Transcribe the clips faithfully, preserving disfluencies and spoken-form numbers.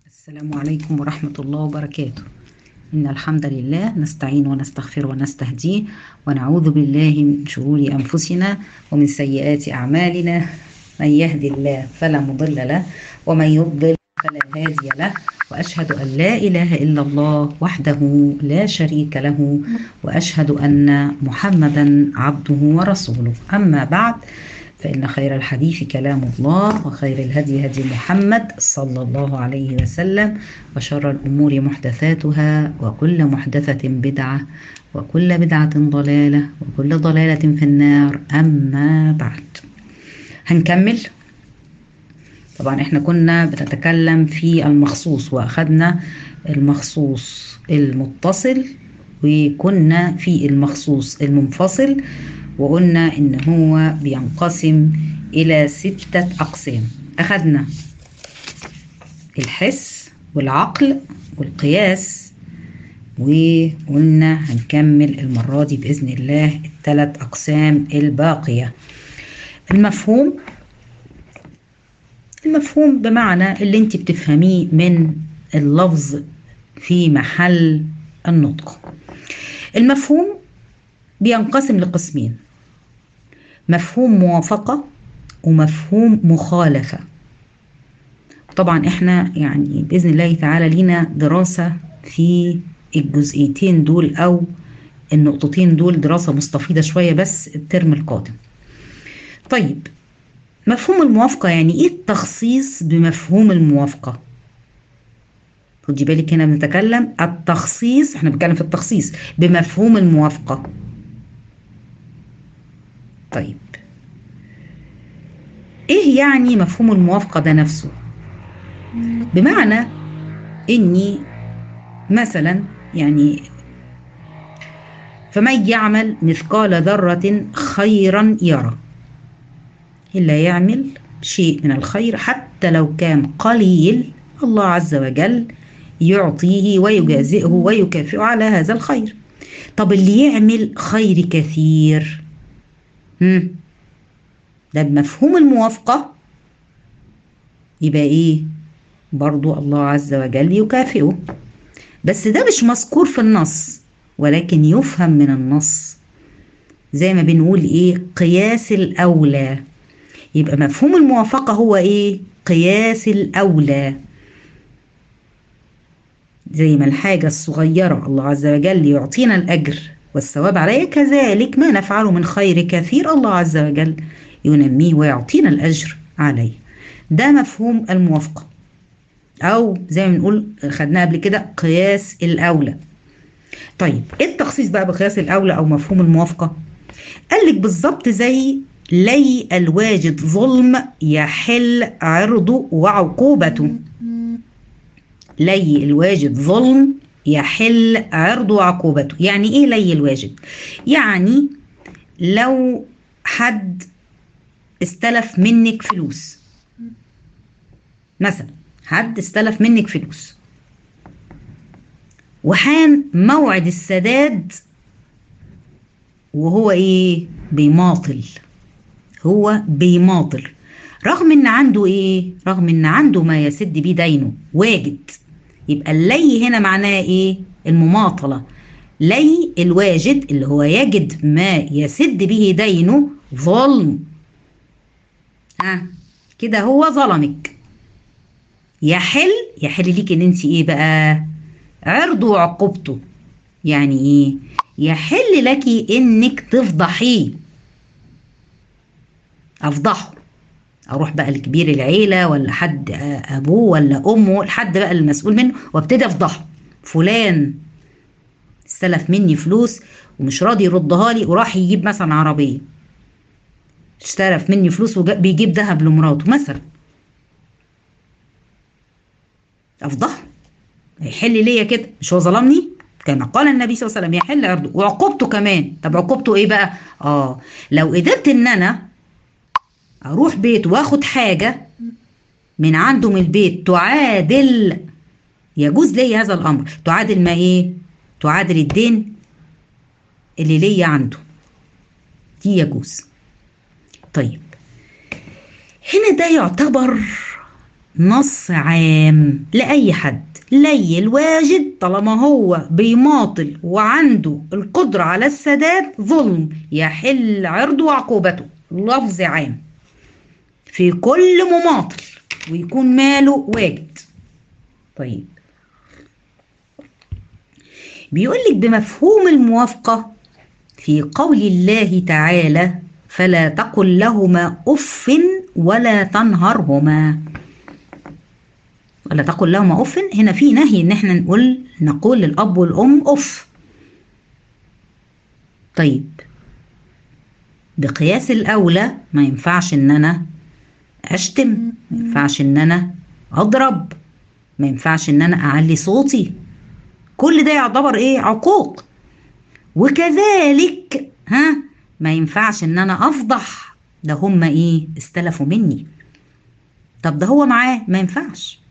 السلام عليكم ورحمة الله وبركاته. إن الحمد لله نستعين ونستغفر ونستهديه ونعوذ بالله من شرور أنفسنا ومن سيئات أعمالنا. من يهدي الله فلا مضل له ومن يضلل فلا هادي له، وأشهد أن لا إله إلا الله وحده لا شريك له، وأشهد أن محمدا عبده ورسوله. أما بعد، فإن خير الحديث كلام الله، وخير الهدي هدي محمد صلى الله عليه وسلم، وشر الأمور محدثاتها، وكل محدثة بدعة، وكل بدعة ضلالة، وكل ضلالة في النار. أما بعد، هنكمل. طبعا احنا كنا بنتكلم في المخصوص، وأخذنا المخصوص المتصل، وكنا في المخصوص المنفصل، وقلنا إن هو بينقسم إلى ستة أقسام. أخذنا الحس والعقل والقياس، وقلنا هنكمل المرة دي بإذن الله الثلاث أقسام الباقية. المفهوم المفهوم بمعنى اللي انت بتفهميه من اللفظ في محل النطق. المفهوم بينقسم لقسمين: مفهوم موافقة ومفهوم مخالفة. طبعا احنا يعني بإذن الله تعالى لينا دراسة في الجزئيتين دول أو النقطتين دول، دراسة مستفيضة شوية بس الترم القادم. طيب، مفهوم الموافقة يعني ايه؟ التخصيص بمفهوم الموافقة. خدي بالك، هنا بنتكلم التخصيص، احنا بنتكلم في التخصيص بمفهوم الموافقة. طيب، ايه يعني مفهوم الموافقة ده نفسه؟ بمعنى اني مثلا يعني فمن يعمل مثقال ذرة خيرا يرى، اللي يعمل شيء من الخير حتى لو كان قليل، الله عز وجل يعطيه ويجازئه ويكافئه على هذا الخير. طب اللي يعمل خير كثير، هم ده بمفهوم الموافقة، يبقى ايه؟ برضو الله عز وجل يكافئه، بس ده مش مذكور في النص ولكن يفهم من النص، زي ما بنقول ايه؟ قياس الأولى. يبقى مفهوم الموافقة هو ايه؟ قياس الأولى. زي ما الحاجة الصغيرة الله عز وجل يعطينا الأجر والثواب عليه، كذلك ما نفعله من خير كثير الله عز وجل ينميه ويعطينا الأجر عليه. ده مفهوم الموافقة، أو زي ما بنقول خدناه قبل كده قياس الأولى. طيب، ايه التخصيص بقى بقياس الأولى أو مفهوم الموافقة؟ قال لك بالظبط زي لي الواجد ظلم يحل عرضه وعقوبته. لي الواجد ظلم يحل عرضه وعقوبته. يعني ايه لي الواجد؟ يعني لو حد استلف منك فلوس، مثلا حد استلف منك فلوس وحان موعد السداد وهو ايه؟ بيماطل. هو بيماطل رغم ان عنده ايه؟ رغم ان عنده ما يسد بيه دينه واجد. يبقى اللي هنا معناه ايه؟ المماطلة. لي الواجد اللي هو يجد ما يسد به دينه ظلم. ها كده هو ظلمك. يحل يحل ليك ان انت ايه بقى؟ عرضه وعقوبته. يعني ايه؟ يحل لك انك تفضحيه. افضحه، اروح بقى لكبير العيله ولا حد ابوه ولا امه، لحد بقى المسؤول منه، وابتدي افضحه. فلان استلف مني فلوس ومش راضي يردها لي، وراح يجيب مثلا عربيه. استلف مني فلوس وبيجيب ذهب لمراته مثلا. افضحه، هيحل ليا كده؟ مش هو ظلمني؟ كما قال النبي صلى الله عليه وسلم يحل عرضه وعقوبته كمان. طب عقوبته ايه بقى؟ اه لو قدرت ان انا اروح بيت واخد حاجه من عنده من البيت تعادل، يجوز لي هذا الامر، تعادل ما ايه؟ تعادل الدين اللي ليا عنده، دي يجوز. طيب، هنا ده يعتبر نص عام لأي حد، لي الواجد طالما هو بيماطل وعنده القدرة على السداد ظلم يحل عرضه وعقوبته، لفظ عام في كل مماطل ويكون ماله واجد. طيب بيقولك بمفهوم الموافقة في قول الله تعالى فلا تقل لهما أف ولا تنهرهما. ولا تقل لهما أف، هنا في نهي ان احنا نقول نقول للأب والأم أف. طيب بقياس الأولى ما ينفعش ان انا اشتم، ما ينفعش ان انا اضرب، ما ينفعش ان انا اعلي صوتي، كل ده يعتبر ايه؟ عقوق. وكذلك ها ما ينفعش ان انا افضح، ده هم ايه؟ استلفوا مني. طب ده هو معاه، ما ينفعش.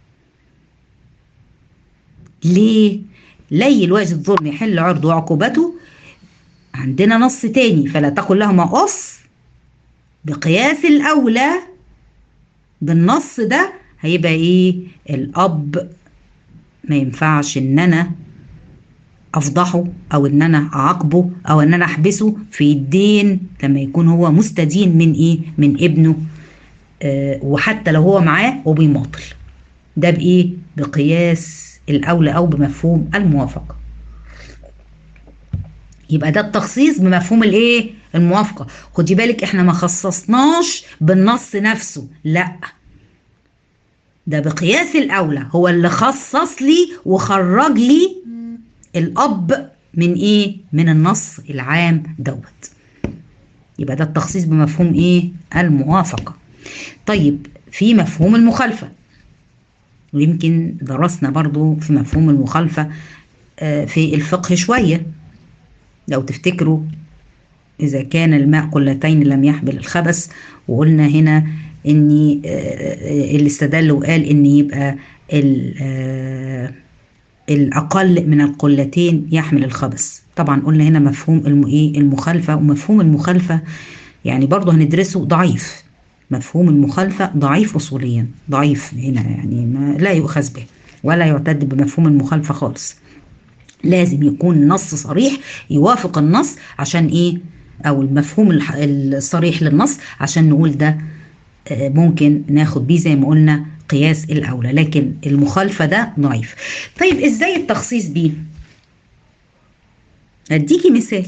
ليه؟ لي الواجد ظلم يحل عرضه وعقوبته. عندنا نص تاني فلا تقل لهما اف، بقياس الاولى بالنص ده هيبقى ايه؟ الاب ما ينفعش ان انا افضحه او ان انا اعاقبه او ان انا احبسه في الدين لما يكون هو مستدين من ايه؟ من ابنه. آه وحتى لو هو معاه وبيماطل، ده بايه؟ بقياس الاولى او بمفهوم الموافقه. يبقى ده التخصيص بمفهوم الايه؟ الموافقه. خدي بالك احنا ما خصصناش بالنص نفسه، لا، ده بقياس الاولى هو اللي خصص لي وخرج لي الاب من ايه؟ من النص العام دوت. يبقى ده التخصيص بمفهوم ايه؟ الموافقه. طيب في مفهوم المخالفه، ويمكن درسنا برضو في مفهوم المخالفه في الفقه شويه لو تفتكروا، إذا كان الماء قلتين لم يحمل الخبث، وقلنا هنا إن اللي استدل وقال إن يبقى الأقل من القلتين يحمل الخبث. طبعا قلنا هنا مفهوم المخالفة، ومفهوم المخالفة يعني برضه هندرسه ضعيف. مفهوم المخالفة ضعيف أصوليا، ضعيف هنا يعني ما لا يؤخذ به ولا يعتد بمفهوم المخالفة خالص. لازم يكون النص صريح يوافق النص عشان ايه؟ او المفهوم الصريح للنص عشان نقول ده ممكن ناخد بيه زي ما قلنا قياس الاولى، لكن المخالفه ده ضعيف. طيب ازاي التخصيص بيه؟ هديكي مثال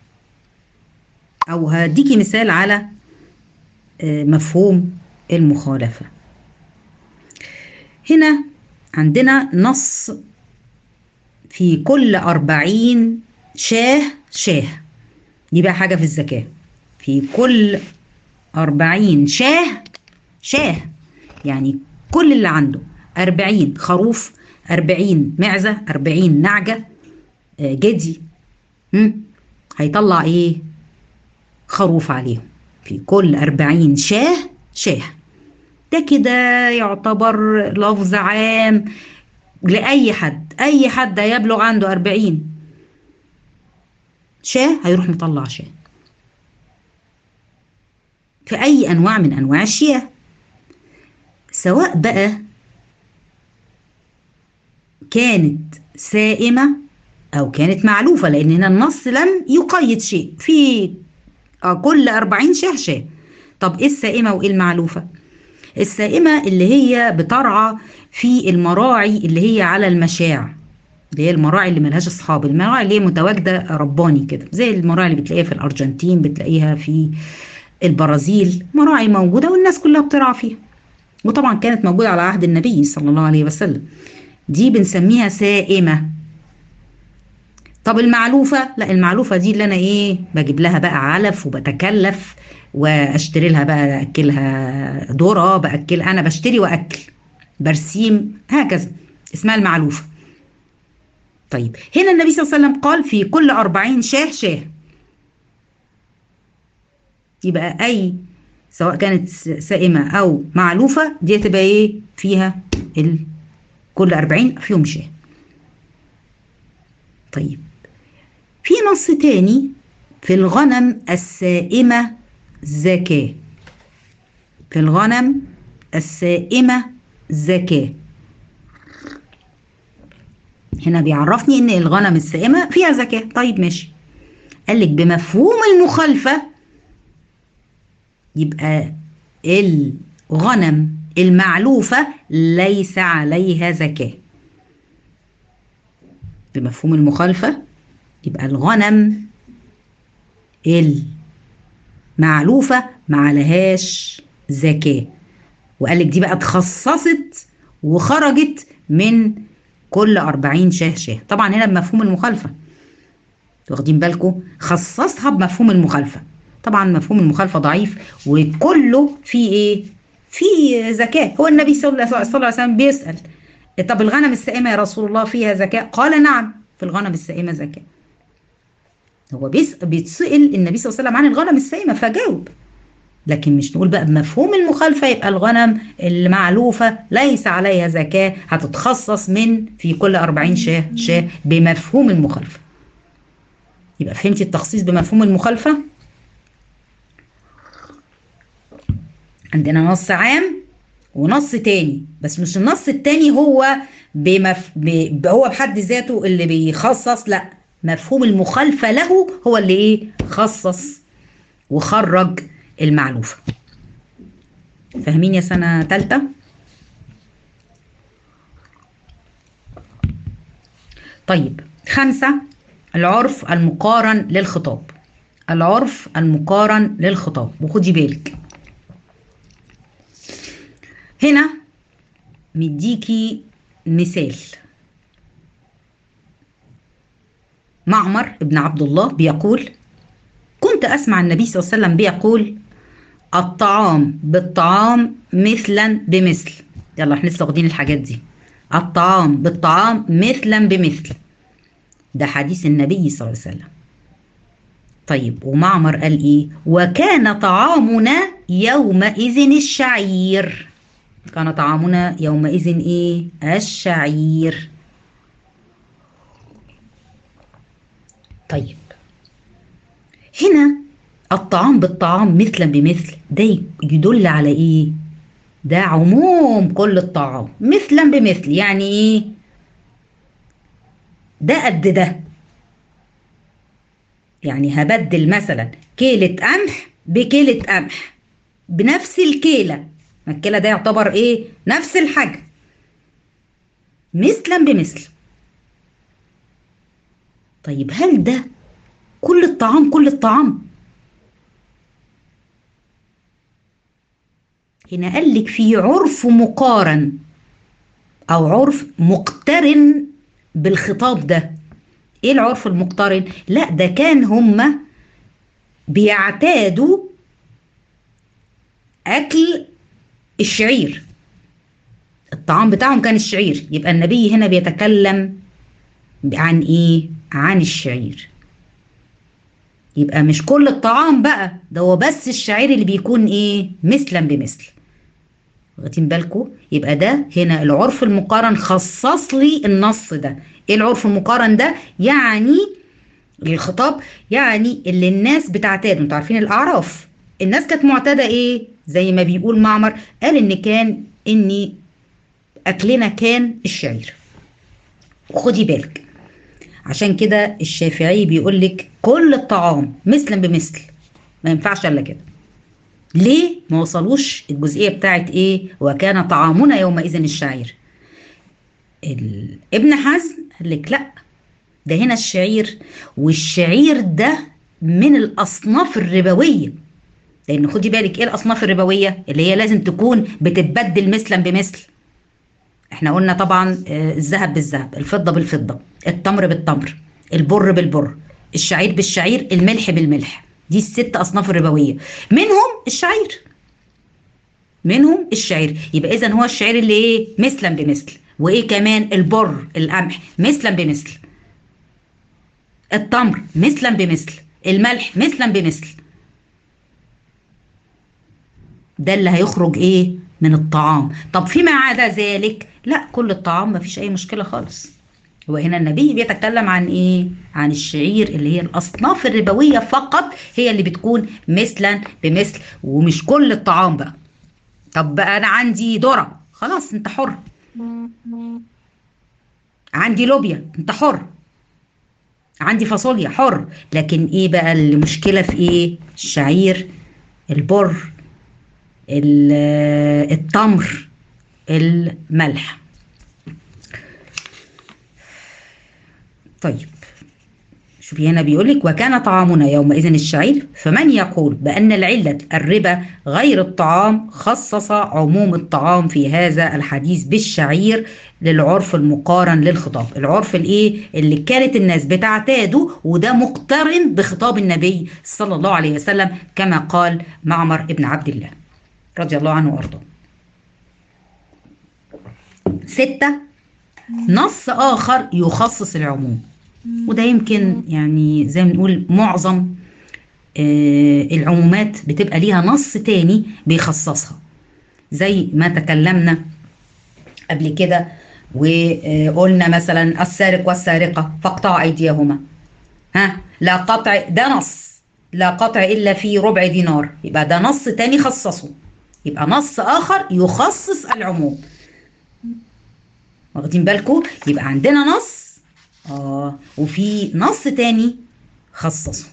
او هديكي مثال على مفهوم المخالفه. هنا عندنا نص في كل أربعين شاه شاه، دي بقى حاجة في الزكاة. في كل أربعين شاه شاه، يعني كل اللي عنده أربعين خروف، أربعين معزة، أربعين نعجة جدي، هيطلع إيه؟ خروف عليهم. في كل أربعين شاه شاه، ده كده يعتبر لفظ عام لأي حد. أي حد هيبلغ عنده أربعين شاه هيروح مطلع شاه في أي أنواع من أنواع الشياه، سواء بقى كانت سائمة أو كانت معلوفة، لأن هنا النص لم يقيد شيء. في كل أربعين شاه شاه. طب إيه السائمة وإيه المعلوفة؟ السائمة اللي هي بترعى في المراعي اللي هي على المشاع، اللي هي المراعي اللي ملهاش اصحاب، المراعي اللي هي متواجده رباني كده، زي المراعي اللي بتلاقيها في الارجنتين، بتلاقيها في البرازيل، مراعي موجوده والناس كلها بترعى فيها، وطبعا كانت موجوده على عهد النبي صلى الله عليه وسلم. دي بنسميها سائمه. طب المعلوفه؟ لا، المعلوفه دي اللي انا ايه؟ بجيب لها بقى علف وبتكلف واشتري لها بقى، اكلها ذره، باكل انا بشتري واكل برسيم هكذا، اسمها المعلوفه. طيب هنا النبي صلى الله عليه وسلم قال في كل أربعين شاه شاه، يبقى أي سواء كانت سائمة أو معلوفة دي تبقى إيه؟ فيها ال... كل أربعين فيهم شاه. طيب في نص تاني في الغنم السائمة زكاة. في الغنم السائمة زكاة. هنا بيعرفني ان الغنم السائمة فيها زكاة. طيب ماشي، قال لك بمفهوم المخالفة يبقى الغنم المعلوفة ليس عليها زكاة. بمفهوم المخالفة يبقى الغنم المعلوفة ما عليهاش زكاة. وقال لك دي بقى اتخصصت وخرجت من كل أربعين شاه شاه. طبعا هنا بمفهوم المخالفة، واخدين بالكم، خصصها بمفهوم المخالفة. طبعا مفهوم المخالفة ضعيف وكله فيه ايه؟ فيه زكاة. هو النبي صلى الله عليه وسلم بيسأل طب الغنم السائمة يا رسول الله فيها زكاة؟ قال نعم، في الغنم السائمة زكاة. هو بيسأل بيتسأل النبي صلى الله عليه وسلم عن الغنم السائمة فجاوب، لكن مش نقول بقى بمفهوم المخالفة يبقى الغنم المعلوفة ليس عليها زكاة، هتتخصص من في كل أربعين شاه شاه بمفهوم المخالفة. يبقى فهمتي التخصيص بمفهوم المخالفة؟ عندنا نص عام ونص تاني، بس مش النص التاني هو بمف... ب... هو بحد ذاته اللي بيخصص، لا، مفهوم المخالفة له هو اللي ايه؟ خصص وخرج المعلوفة. فاهمين يا سنة تالتة؟ طيب خمسة، العرف المقارن للخطاب. العرف المقارن للخطاب. وخدي بالك هنا مديكي مثال. معمر ابن عبد الله بيقول كنت أسمع النبي صلى الله عليه وسلم بيقول الطعام بالطعام مثلا بمثل. يلا احنا لسه واخدين الحاجات دي. الطعام بالطعام مثلا بمثل، ده حديث النبي صلى الله عليه وسلم. طيب ومعمر قال ايه؟ وكان طعامنا يومئذ الشعير. كان طعامنا يومئذ ايه؟ الشعير. طيب هنا الطعام بالطعام مثلا بمثل، ده يدل على ايه؟ ده عموم كل الطعام. مثلا بمثل يعني ايه؟ ده قد ده. يعني هبدل مثلا كيلة قمح بكيلة قمح بنفس الكيلة، ما الكيلة ده يعتبر ايه؟ نفس الحجم. مثلا بمثل. طيب هل ده كل الطعام كل الطعام؟ هنا قال لك في عرف مقارن او عرف مقترن بالخطاب ده. ايه العرف المقترن؟ لا ده كان هما بيعتادوا اكل الشعير، الطعام بتاعهم كان الشعير. يبقى النبي هنا بيتكلم عن ايه؟ عن الشعير. يبقى مش كل الطعام بقى، ده هو بس الشعير اللي بيكون ايه؟ مثلا بمثل. واخدين بالكم؟ يبقى ده هنا العرف المقارن خصص لي النص ده. ايه العرف المقارن ده؟ يعني الخطاب يعني اللي الناس بتعتاد. انتوا عارفين الاعراف الناس كانت معتاده ايه؟ زي ما بيقول معمر، قال ان كان اني اكلنا كان الشعير. وخدي بالك عشان كده الشافعي بيقول لك كل الطعام مثلا بمثل، ما ينفعش الا كده. ليه؟ ما وصلوش الجزئيه بتاعت ايه؟ وكان طعامنا يومئذ الشعير. ابن حزم قال لك لا، ده هنا الشعير، والشعير ده من الاصناف الربويه. لان خدي بالك ايه الاصناف الربويه؟ اللي هي لازم تكون بتتبدل مثلا بمثل. احنا قلنا طبعا الذهب بالذهب، الفضه بالفضه، التمر بالتمر، البر بالبر، الشعير بالشعير، الملح بالملح. دي الست اصناف الربويه، منهم الشعير. منهم الشعير. يبقى اذا هو الشعير اللي ايه؟ مثلا بمثل. وايه كمان؟ البر القمح مثلا بمثل، التمر مثلا بمثل، الملح مثلا بمثل. ده اللي هيخرج ايه؟ من الطعام. طب فيما عدا ذلك لا، كل الطعام ما فيش اي مشكله خالص. وهنا النبي بيتكلم عن ايه؟ عن الشعير اللي هي الاصناف الربويه فقط، هي اللي بتكون مثلا بمثل، ومش كل الطعام بقى. طب بقى انا عندي ذره، خلاص انت حر. عندي لوبيا انت حر، عندي فاصوليا حر. لكن ايه بقى المشكلة في ايه؟ الشعير، البر، ال- التمر، الملح. طيب شوفي هنا بيقولك وكان طعامنا يومئذ الشعير، فمن يقول بأن العلة الربا غير الطعام خصص عموم الطعام في هذا الحديث بالشعير للعرف المقارن للخطاب. العرف الايه اللي كانت الناس بتعتاده، وده مقترن بخطاب النبي صلى الله عليه وسلم كما قال معمر ابن عبد الله رضي الله عنه وارضاه. ستة، نص آخر يخصص العموم، وده يمكن يعني زي ما نقول معظم آه العمومات بتبقى ليها نص تاني بيخصصها، زي ما تكلمنا قبل كده وقلنا مثلا السارق والسارقة فاقطعوا أيديهما، ها لا قطع، ده نص لا قطع إلا في ربع دينار، يبقى ده نص تاني خصصه، يبقى نص آخر يخصص العموم. واخدين بالكم؟ يبقى عندنا نص اه وفي نص تاني خصصه.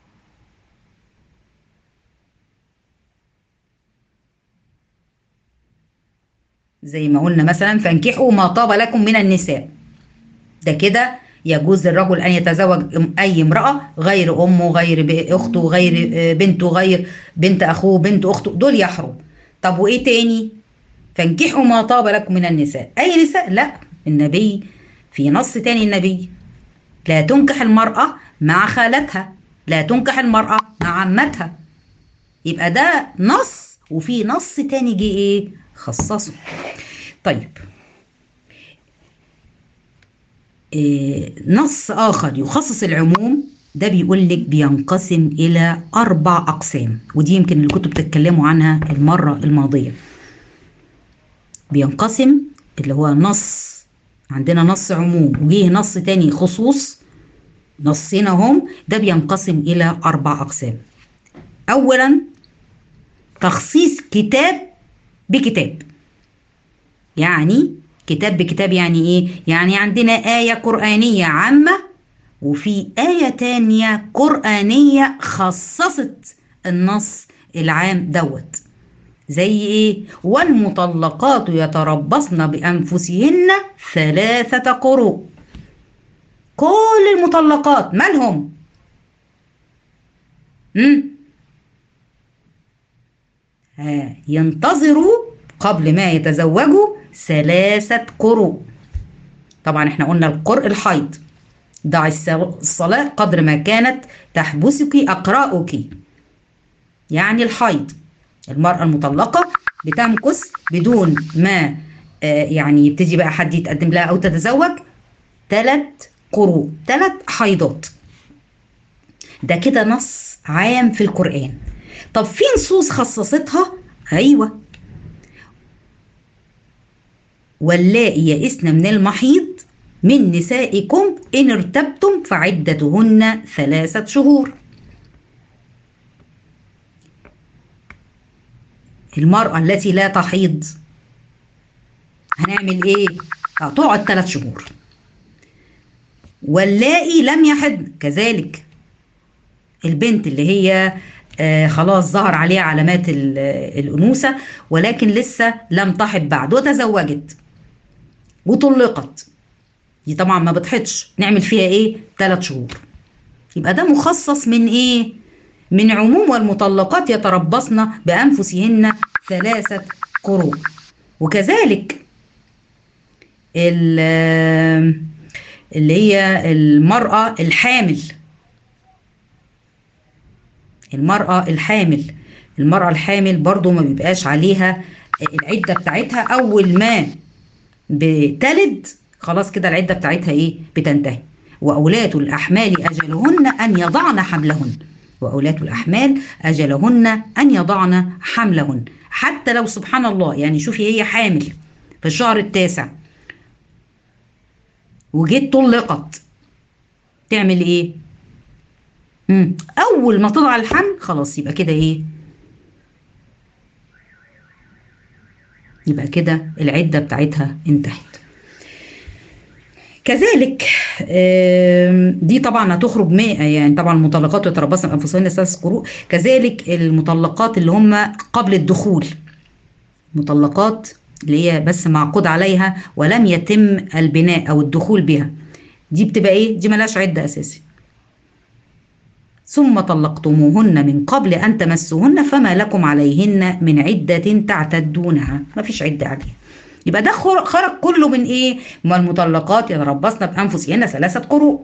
زي ما قلنا مثلا فانكحوا ما طاب لكم من النساء، ده كده يجوز للرجل ان يتزوج اي امراه غير امه، غير اخته، غير بنته، غير بنت اخوه، بنت اخته، دول يحرم. طب وايه تاني؟ فانكحوا ما طاب لكم من النساء، اي نساء؟ لا، النبي في نص تاني النبي لا تنكح المراه مع خالتها، لا تنكح المراه مع عمتها. يبقى ده نص وفي نص تاني جه ايه خصصه. طيب إيه نص آخر يخصص العموم، ده بيقول لك بينقسم إلى أربع أقسام، ودي يمكن اللي كنتوا بتتكلموا عنها المرة الماضية. بينقسم اللي هو نص، عندنا نص عموم وجيه نص تاني خصوص، نصين هم، ده بينقسم إلى أربع أقسام. أولا تخصيص كتاب بكتاب. يعني كتاب بكتاب يعني إيه؟ يعني عندنا آية قرآنية عامة وفي آية تانية قرآنية خصصت النص العام دوت. زي ايه؟ والمطلقات يتربصن بأنفسهن ثلاثة قروء. كل المطلقات مالهم؟ مم؟ ها ينتظروا قبل ما يتزوجوا ثلاثة قروء. طبعا احنا قلنا القرء الحيض، ضع الصلاة قدر ما كانت تحبسك أقراؤك، يعني الحيض. المرأة المطلقة بتمكث بدون ما آه يعني يبتدي بقى حد يتقدم لها أو تتزوج ثلاث قروء، ثلاث حيضات. ده كده نص عام في القرآن. طب في نصوص خصصتها؟ أيوة، واللائي يئسن من المحيض من نسائكم إن ارتبتم فعدتهن ثلاثة شهور. المرأة التي لا تحيض هنعمل ايه؟ هتقعد ثلاث شهور. واللائي لم يحض كذلك، البنت اللي هي آه خلاص ظهر عليها علامات الأنوثة ولكن لسه لم تحض بعد وتزوجت وطلقت، دي طبعا ما بتحضش، نعمل فيها ايه؟ ثلاث شهور. يبقى ده مخصص من ايه؟ من عموم والمطلقات يتربصن بأنفسهن ثلاثة قروء. وكذلك اللي هي المرأة الحامل، المرأة الحامل المرأة الحامل برضو ما بيبقاش عليها العدة بتاعتها، أول ما بتلد خلاص كده العدة بتاعتها إيه؟ بتنتهي. وأولاة الأحمال أجلهن أن يضعن حملهن، وأولاة الأحمال أجلهن أن يضعن حملهن. حتى لو سبحان الله يعني شوفي هي حامل في الشهر التاسع وجيت طلقت، تعمل إيه؟ مم. أول ما تضع الحمل خلاص يبقى كده إيه؟ يبقى كده العدة بتاعتها انتهت. كذلك دي طبعا هتخرج مئة، يعني طبعا المطلقات يتربصن بانفسهن ثلاث قروء. كذلك المطلقات اللي هم قبل الدخول، مطلقات اللي هي بس معقود عليها ولم يتم البناء او الدخول بها، دي بتبقى ايه؟ دي ملهاش عده اساسي. ثم طلقتموهن من قبل ان تمسوهن فما لكم عليهن من عده تعتدونها، ما فيش عده عليها. يبقى ده خرج كله من ايه؟ ما المطلقات يتربصن بانفسهن ثلاثه قروء.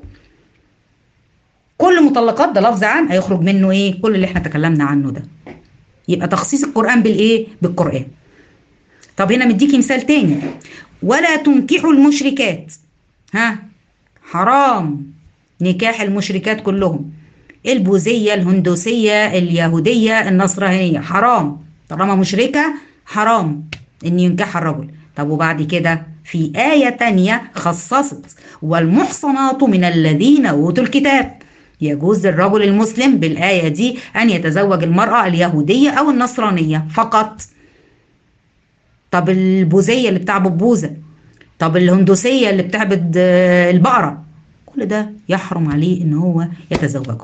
كل مطلقات ده لفظ عام هيخرج منه ايه؟ كل اللي احنا تكلمنا عنه ده. يبقى تخصيص القرآن بالايه؟ بالقرآن. طب هنا مديكي مثال تاني، ولا تنكحوا المشركات. ها، حرام نكاح المشركات كلهم، البوذية، الهندوسية، اليهودية، النصرانية، حرام طالما مشركة، حرام ان ينكح الرجل. طب وبعد كده في آية تانية خصصت والمحصنات من الذين أوتوا الكتاب، يجوز للرجل المسلم بالآية دي أن يتزوج المرأة اليهودية أو النصرانية فقط. طب البوذية اللي بتعبد بوذا، طب الهندوسية اللي بتعبد البقرة، كل ده يحرم عليه ان هو يتزوجه،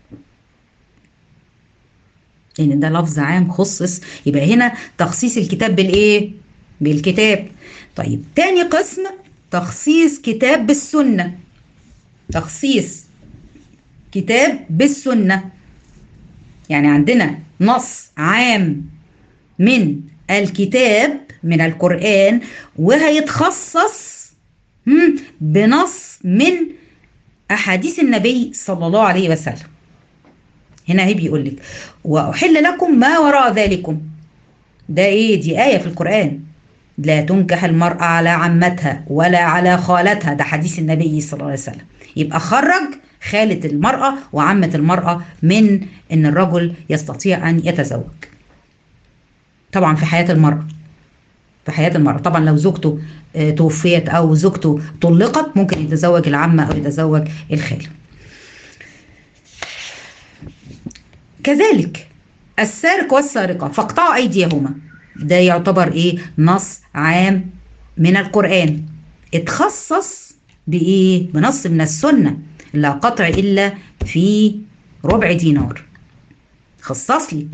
لان يعني ده لفظ عام خصص. يبقى هنا تخصيص الكتاب بالايه؟ بالكتاب. طيب تاني قسم تخصيص كتاب بالسنة، تخصيص كتاب بالسنة، يعني عندنا نص عام من الكتاب من القرآن وهيتخصص بنص من أحاديث النبي صلى الله عليه وسلم. هنا هي بيقول لك وأحل لكم ما وراء ذلكم، ده ايه؟ دي آية في القرآن، لا تنكح المرأة على عمتها ولا على خالتها، ده حديث النبي صلى الله عليه وسلم. يبقى خرج خالة المرأة وعمة المرأة من ان الرجل يستطيع ان يتزوج. طبعا في حياة المرأة، في حياة المرأة طبعا لو زوجته توفيت او زوجته طلقت ممكن يتزوج العمة او يتزوج الخالة. كذلك السارق والسارقة فاقطعوا ايديهما، ده يعتبر ايه؟ نص عام من القرآن اتخصص بايه؟ بنص من السنة، لا قطع الا في ربع دينار. خصص لي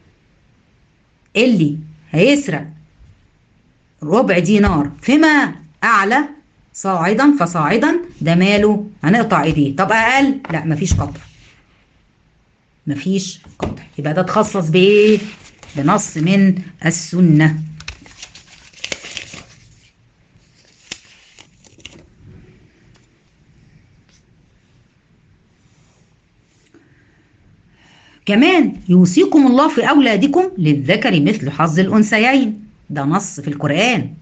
اللي هيسرق ربع دينار فيما اعلى صاعدا فصاعدا ده ماله؟ هنقطع ايديه. طب اقل؟ لا مفيش قطع، مفيش قطع. يبقى ده اتخصص بايه؟ بنص من السنة. كمان يوصيكم الله في أولادكم للذكر مثل حظ الأنثيين، ده نص في القرآن.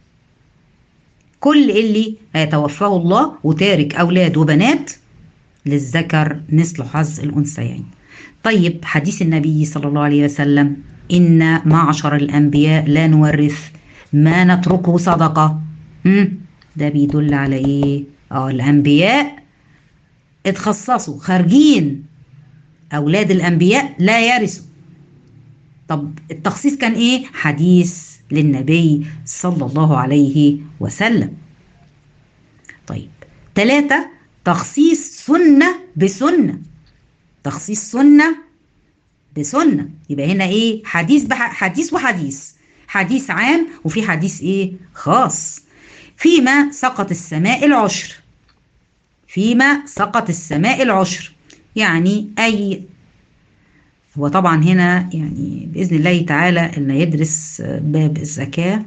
كل اللي هيتوفاه الله وتارك أولاد وبنات للذكر مثل حظ الأنثيين. طيب حديث النبي صلى الله عليه وسلم إن معشر الأنبياء لا نورث ما نتركه صدقة، ده بيدل على إيه؟ آه الأنبياء اتخصصوا خارجين، أولاد الأنبياء لا يرثوا. طب التخصيص كان إيه؟ حديث للنبي صلى الله عليه وسلم. طيب ثلاثة تخصيص سنة بسنة، تخصيص سنة بسنة. يبقى هنا إيه؟ حديث بح... حديث وحديث، حديث عام وفي حديث إيه؟ خاص. فيما سقط السماء العشر، فيما سقط السماء العشر يعني أي، هو طبعا هنا يعني بإذن الله تعالى اللي يدرس باب الزكاة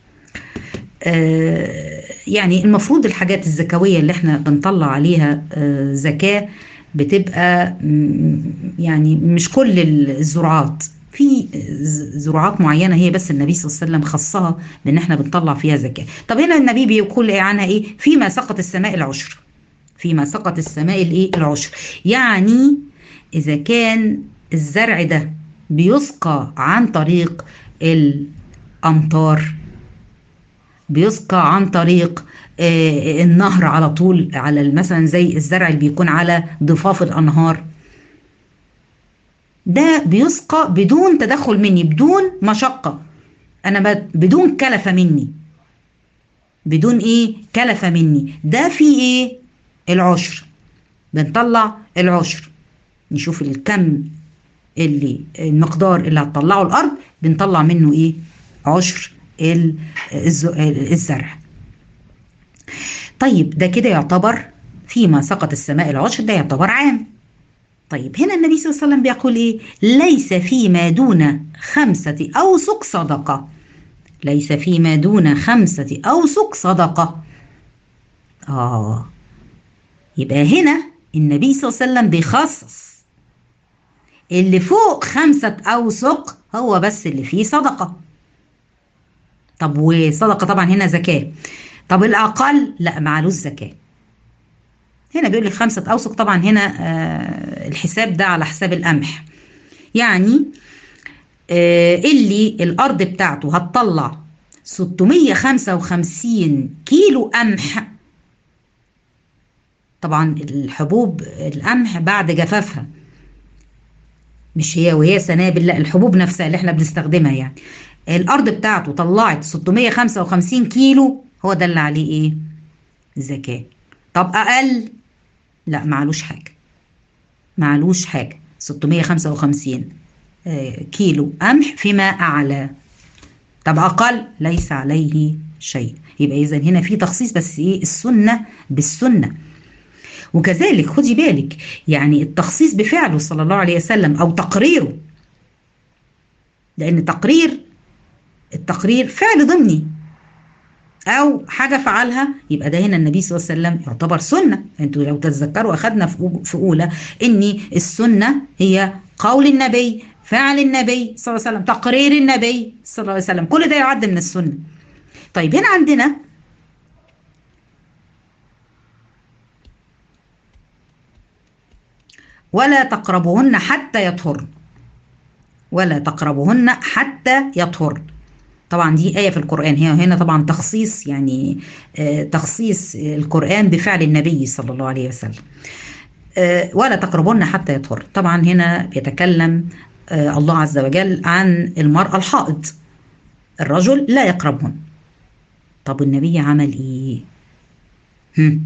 آه يعني المفروض الحاجات الزكوية اللي احنا بنطلع عليها آه زكاة بتبقى يعني مش كل الزراعات، في زراعات معينة هي بس النبي صلى الله عليه وسلم خصها بان احنا بنطلع فيها زكاة. طب هنا النبي بيقول ايه عنها؟ ايه؟ فيما سقط السماء العشر، فيما سقط السماء الايه؟ العشر. يعني اذا كان الزرع ده بيسقى عن طريق الامطار، بيسقى عن طريق آه النهر على طول، على مثلا زي الزرع اللي بيكون على ضفاف الانهار، ده بيسقى بدون تدخل مني، بدون مشقة. انا بدون كلفة مني، بدون ايه كلفة مني. ده في ايه العشر، بنطلع العشر، نشوف الكم اللي المقدار اللي هتطلعه الارض بنطلع منه ايه عشر الزرع. طيب ده كده يعتبر فيما سقط السماء العشر، ده يعتبر عام. طيب هنا النبي صلى الله عليه وسلم بيقول ايه؟ ليس فيما دون خمسة أوسق صدقة، ليس فيما دون خمسة أوسق صدقة. آه يبقى هنا النبي صلى الله عليه وسلم بيخصص اللي فوق خمسة أوسق هو بس اللي فيه صدقة. طب وصدقة طبعا هنا زكاة. طب الأقل لا معلوش زكاة. هنا بيقول لي خمسة أوسق، طبعا هنا آه الحساب ده على حساب القمح، يعني آه اللي الأرض بتاعته هتطلع ستمية وخمسة وخمسين كيلو قمح. طبعا الحبوب القمح بعد جفافها، مش هي وهي سنابل، لا الحبوب نفسها اللي احنا بنستخدمها، يعني الأرض بتاعته طلعت ستمية وخمسة وخمسين كيلو، هو ده اللي عليه ايه زكاة. طب أقل لا معلوش حاجة، معلوش حاجة. ستمية وخمسة وخمسين كيلو قمح فيما أعلى. طب أقل ليس عليه شيء. يبقى إذا هنا في تخصيص، بس إيه السنة بالسنة. وكذلك خدي بالك يعني التخصيص بفعله صلى الله عليه وسلم أو تقريره، لأن تقرير التقرير فعل ضمني أو حاجة فعلها، يبقى ده هنا النبي صلى الله عليه وسلم يعتبر سنة. أنتوا لو تتذكروا أخذنا في أولى إن السنة هي قول النبي، فعل النبي صلى الله عليه وسلم، تقرير النبي صلى الله عليه وسلم، كل ده يعد من السنة. طيب هنا عندنا ولا تقربوهن حتى يطهرن، ولا تقربوهن حتى يطهرن. طبعا دي آية في القرآن، هي هنا طبعا تخصيص، يعني آه تخصيص القرآن بفعل النبي صلى الله عليه وسلم. آه ولا تقربون حتى يطهر. طبعا هنا بيتكلم آه الله عز وجل عن المرأة الحائض، الرجل لا يقربهن. طب النبي عمل ايه؟ هم.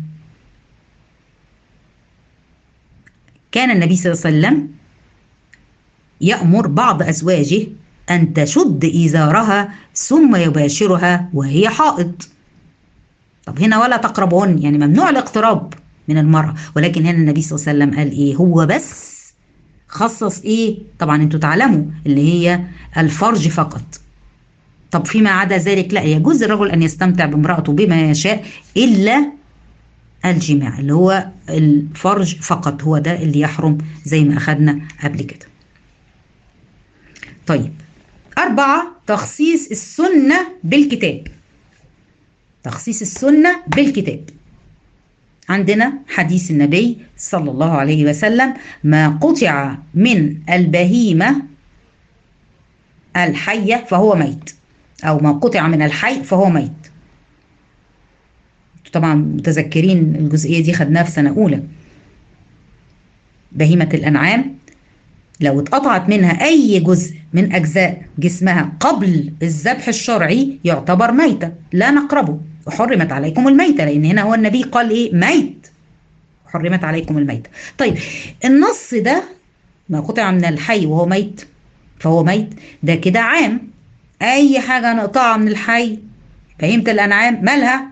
كان النبي صلى الله عليه وسلم يأمر بعض أزواجه أن تشد إزارها ثم يباشرها وهي حائض. طب هنا ولا تقربهن يعني ممنوع الاقتراب من المرأة، ولكن هنا النبي صلى الله عليه وسلم قال ايه؟ هو بس خصص ايه؟ طبعا انتوا تعلموا اللي هي الفرج فقط. طب فيما عدا ذلك لا يجوز الرجل ان يستمتع بامرأته بما يشاء الا الجماع، اللي هو الفرج فقط، هو ده اللي يحرم زي ما اخدنا قبل كده. طيب أربعة، تخصيص السنة بالكتاب. تخصيص السنة بالكتاب. عندنا حديث النبي صلى الله عليه وسلم: ما قطع من البهيمة الحية فهو ميت، أو ما قطع من الحي فهو ميت. طبعا متذكرين الجزئية دي خدناها في سنة أولى. بهيمة الأنعام لو اتقطعت منها أي جزء من أجزاء جسمها قبل الذبح الشرعي يعتبر ميتة، لا نقربه. وحرمت عليكم الميتة، لأن هنا هو النبي قال إيه؟ ميت. حرمت عليكم الميتة. طيب النص ده ما قطع من الحي وهو ميت فهو ميت، ده كده عام. أي حاجة نقطعها من الحي، بهيمة الأنعام مالها؟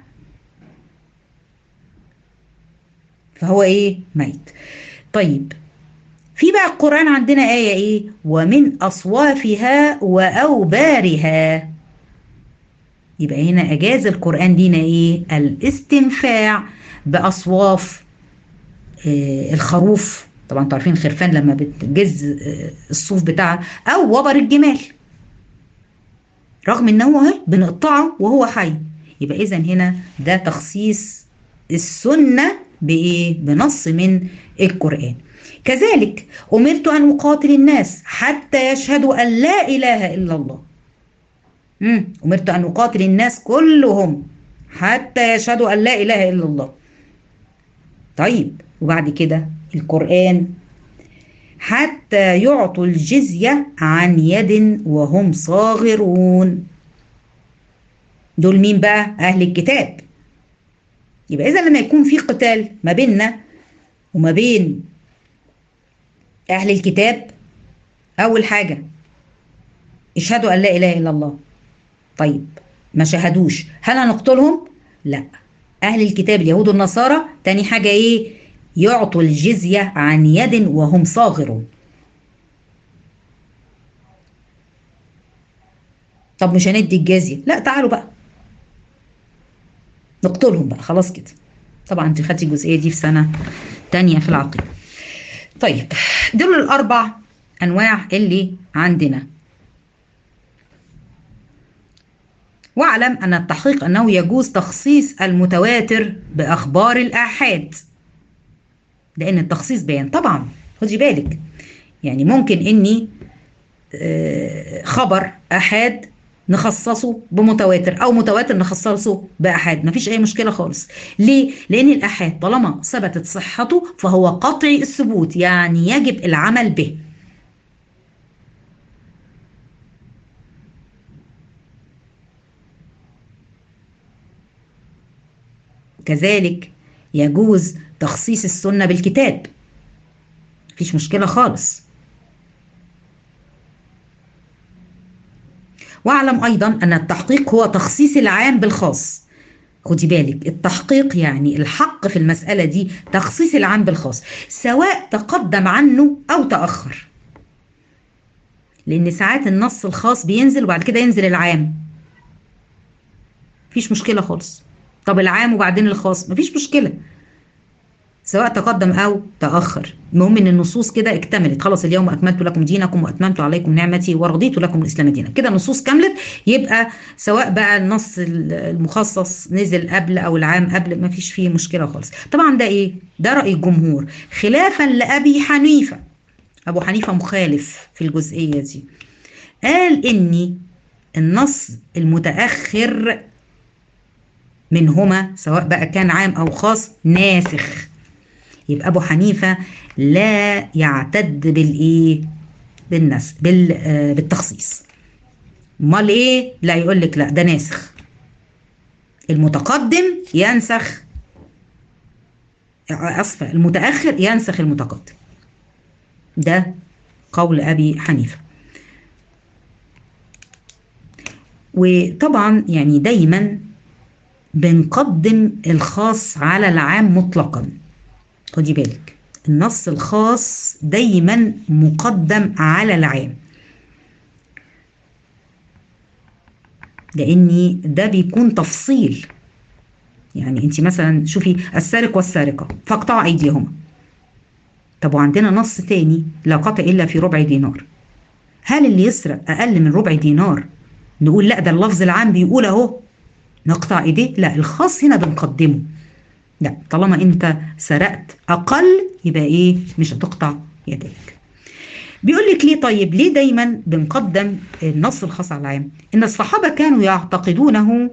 فهو إيه؟ ميت. طيب في بقى القرآن عندنا آية إيه؟ ومن أصوافها وأوبارها. يبقى هنا أجاز القرآن لينا إيه؟ الاستنفاع بأصواف آه الخروف. طبعا انتوا عارفين الخرفان لما بتجز آه الصوف بتاعها، أو وبر الجمال، رغم إن هو بنقطعه وهو حي. يبقى إذا هنا ده تخصيص السنة بإيه؟ بنص من القرآن. كذلك أمرت أن أقاتل الناس حتى يشهدوا أن لا إله إلا الله. مم. أمرت أن أقاتل الناس كلهم حتى يشهدوا أن لا إله إلا الله. طيب وبعد كده القرآن: حتى يعطوا الجزية عن يد وهم صاغرون. دول مين بقى؟ أهل الكتاب. يبقى إذا لما يكون في قتال ما بيننا وما بين أهل الكتاب، أول حاجة اشهدوا أن لا إله إلا الله. طيب ما شهدوش، هل هنقتلهم؟ لا. أهل الكتاب اليهود والنصارى تاني حاجة إيه؟ يعطوا الجزية عن يد وهم صاغرون. طب مش هندي الجزية، لا تعالوا بقى نقتلهم بقى، خلاص كده. طبعا انت خدتي الجزئية دي في سنة تانية في العقيدة. طيب دول الأربع أنواع اللي عندنا. واعلم أن التحقيق أنه يجوز تخصيص المتواتر بأخبار الآحاد، لأن التخصيص بيان. طبعا خدي بالك، يعني ممكن إني خبر آحاد نخصصه بمتواتر، أو متواتر نخصصه بآحاد، مفيش أي مشكلة خالص. ليه؟ لأن الآحاد طالما ثبتت صحته فهو قطعي الثبوت، يعني يجب العمل به. كذلك يجوز تخصيص السنة بالكتاب، مفيش مشكلة خالص. واعلم أيضا أن التحقيق هو تخصيص العام بالخاص. خدي بالك، التحقيق يعني الحق في المسألة دي تخصيص العام بالخاص، سواء تقدم عنه أو تأخر. لأن ساعات النص الخاص بينزل وبعد كده ينزل العام، مفيش مشكلة خالص. طب العام وبعدين الخاص، مفيش مشكلة، سواء تقدم أو تأخر. المهم إن النصوص كده اكتملت، خلاص اليوم أكملت لكم دينكم وأتممت عليكم نعمتي ورضيت لكم الإسلام دينا، كده النصوص كملت. يبقى سواء بقى النص المخصص نزل قبل أو العام قبل، ما فيش فيه مشكلة خالص. طبعا ده إيه؟ ده رأي الجمهور، خلافا لأبي حنيفة. أبو حنيفة مخالف في الجزئية دي، قال إني النص المتأخر منهما سواء بقى كان عام أو خاص ناسخ. يبقى ابو حنيفه لا يعتد بالايه؟ بالنسخ، بال آه بالتخصيص. امال ايه؟ لا، يقول لك لا ده ناسخ، المتقدم ينسخ، اسفه المتاخر ينسخ المتقدم. ده قول ابي حنيفه. وطبعا يعني دايما بنقدم الخاص على العام مطلقا. خدي بالك، النص الخاص دايما مقدم على العام، لأن ده بيكون تفصيل. يعني انت مثلا شوفي السارق والسارقة فاقطعوا أيديهما. طب وعندنا نص تاني لا قطع إلا في ربع دينار، هل اللي يسرق أقل من ربع دينار نقول لا ده اللفظ العام بيقول أهو نقطع إيديه؟ لا، الخاص هنا بنقدمه. لا، طالما انت سرقت أقل يبقى إيه؟ مش هتقطع يديك. بيقول لك ليه؟ طيب ليه دايما بنقدم النص الخاص على العام؟ إن الصحابة كانوا يعتقدونه